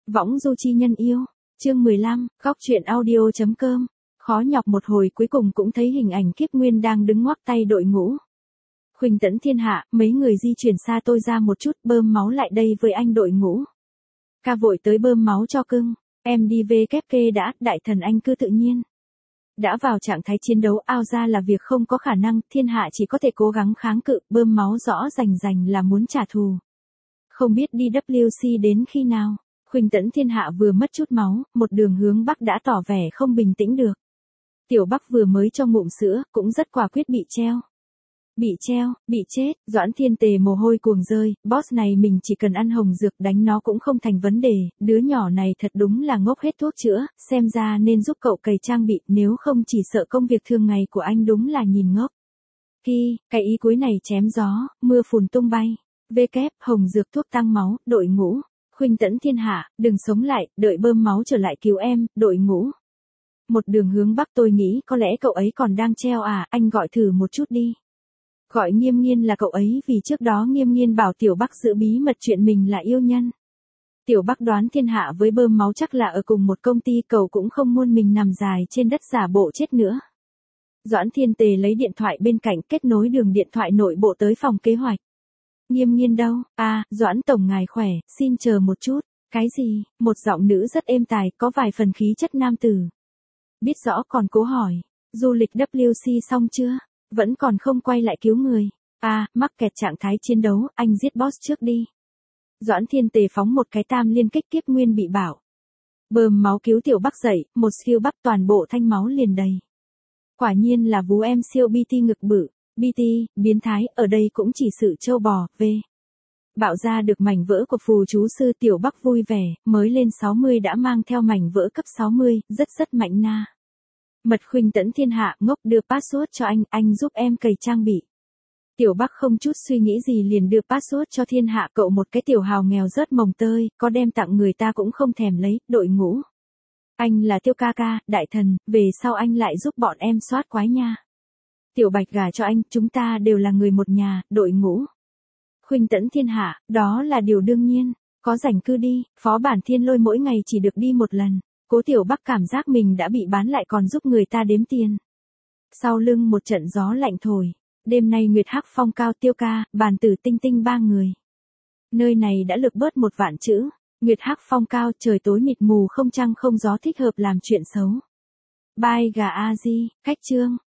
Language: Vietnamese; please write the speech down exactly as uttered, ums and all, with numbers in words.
Võng du chi nhân yêu. Chương mười lăm, góc truyện audio chấm com. Khó nhọc một hồi cuối cùng cũng thấy hình ảnh Kiếp Nguyên đang đứng ngoắc tay đội ngũ. Khuynh Tẫn thiên hạ, mấy người di chuyển xa tôi ra một chút, bơm máu lại đây với anh đội ngũ. Ca vội tới bơm máu cho cưng, em đi về kép kê đã, đại thần anh cứ tự nhiên. Đã vào trạng thái chiến đấu ao ra là việc không có khả năng, thiên hạ chỉ có thể cố gắng kháng cự, bơm máu rõ rành rành là muốn trả thù. Không biết đi W C đến khi nào, Khuynh Tẫn thiên hạ vừa mất chút máu, một đường hướng Bắc đã tỏ vẻ không bình tĩnh được. Tiểu Bắc vừa mới cho ngụm sữa, cũng rất quả quyết bị treo. Bị treo, bị chết, Doãn Thiên Tề mồ hôi cuồng rơi, boss này mình chỉ cần ăn hồng dược đánh nó cũng không thành vấn đề, đứa nhỏ này thật đúng là ngốc hết thuốc chữa, xem ra nên giúp cậu cày trang bị, nếu không chỉ sợ công việc thường ngày của anh đúng là nhìn ngốc. Khi, cái ý cuối này chém gió, mưa phùn tung bay, vê kép, hồng dược thuốc tăng máu, đội ngũ, Khuynh Tẫn thiên hạ, đừng sống lại, đợi bơm máu trở lại cứu em, đội ngũ. Một đường hướng Bắc tôi nghĩ có lẽ cậu ấy còn đang treo à, anh gọi thử một chút đi. Gọi Nghiêm Nghiên là cậu ấy vì trước đó Nghiêm Nghiên bảo Tiểu Bắc giữ bí mật chuyện mình là yêu nhân. Tiểu Bắc đoán thiên hạ với bơm máu chắc là ở cùng một công ty, cậu cũng không muốn mình nằm dài trên đất giả bộ chết nữa. Doãn Thiên Tề lấy điện thoại bên cạnh kết nối đường điện thoại nội bộ tới phòng kế hoạch. Nghiêm Nghiên đâu? À, Doãn Tổng ngài khỏe, xin chờ một chút. Cái gì? Một giọng nữ rất êm tài, có vài phần khí chất nam tử. Biết rõ còn cố hỏi, du lịch W C xong chưa? Vẫn còn không quay lại cứu người. À, mắc kẹt trạng thái chiến đấu, anh giết boss trước đi. Doãn Thiên Tề phóng một cái tam liên kích, Kiếp Nguyên bị bảo. Bơm máu cứu Tiểu Bắc dậy, một siêu bắp toàn bộ thanh máu liền đầy. Quả nhiên là vú em siêu bê tê ngực bự, bê tê, biến thái, ở đây cũng chỉ sự trâu bò, về. Bạo ra được mảnh vỡ của phù chú sư Tiểu Bắc vui vẻ, mới lên sáu mươi đã mang theo mảnh vỡ cấp sáu mươi, rất rất mạnh na. Mật Khuynh Tẫn thiên hạ, ngốc đưa password cho anh, anh giúp em cày trang bị. Tiểu Bắc không chút suy nghĩ gì liền đưa password cho thiên hạ, cậu một cái tiểu hào nghèo rớt mồng tơi, có đem tặng người ta cũng không thèm lấy, đội ngũ. Anh là Tiêu ca ca, đại thần, về sau anh lại giúp bọn em soát quái nha. Tiểu Bạch gả cho anh, chúng ta đều là người một nhà, đội ngũ. Khuynh Tẫn thiên hạ, đó là điều đương nhiên, có rảnh cứ đi, phó bản Thiên Lôi mỗi ngày chỉ được đi một lần. Cố Tiểu Bắc cảm giác mình đã bị bán lại còn giúp người ta đếm tiền. Sau lưng một trận gió lạnh thổi, đêm nay Nguyệt Hắc Phong cao Tiêu ca, Bàn Tử Tinh Tinh ba người. Nơi này đã lược bớt một vạn chữ, Nguyệt Hắc Phong cao, trời tối mịt mù không trăng không gió thích hợp làm chuyện xấu. Bye gà a di, khách trương,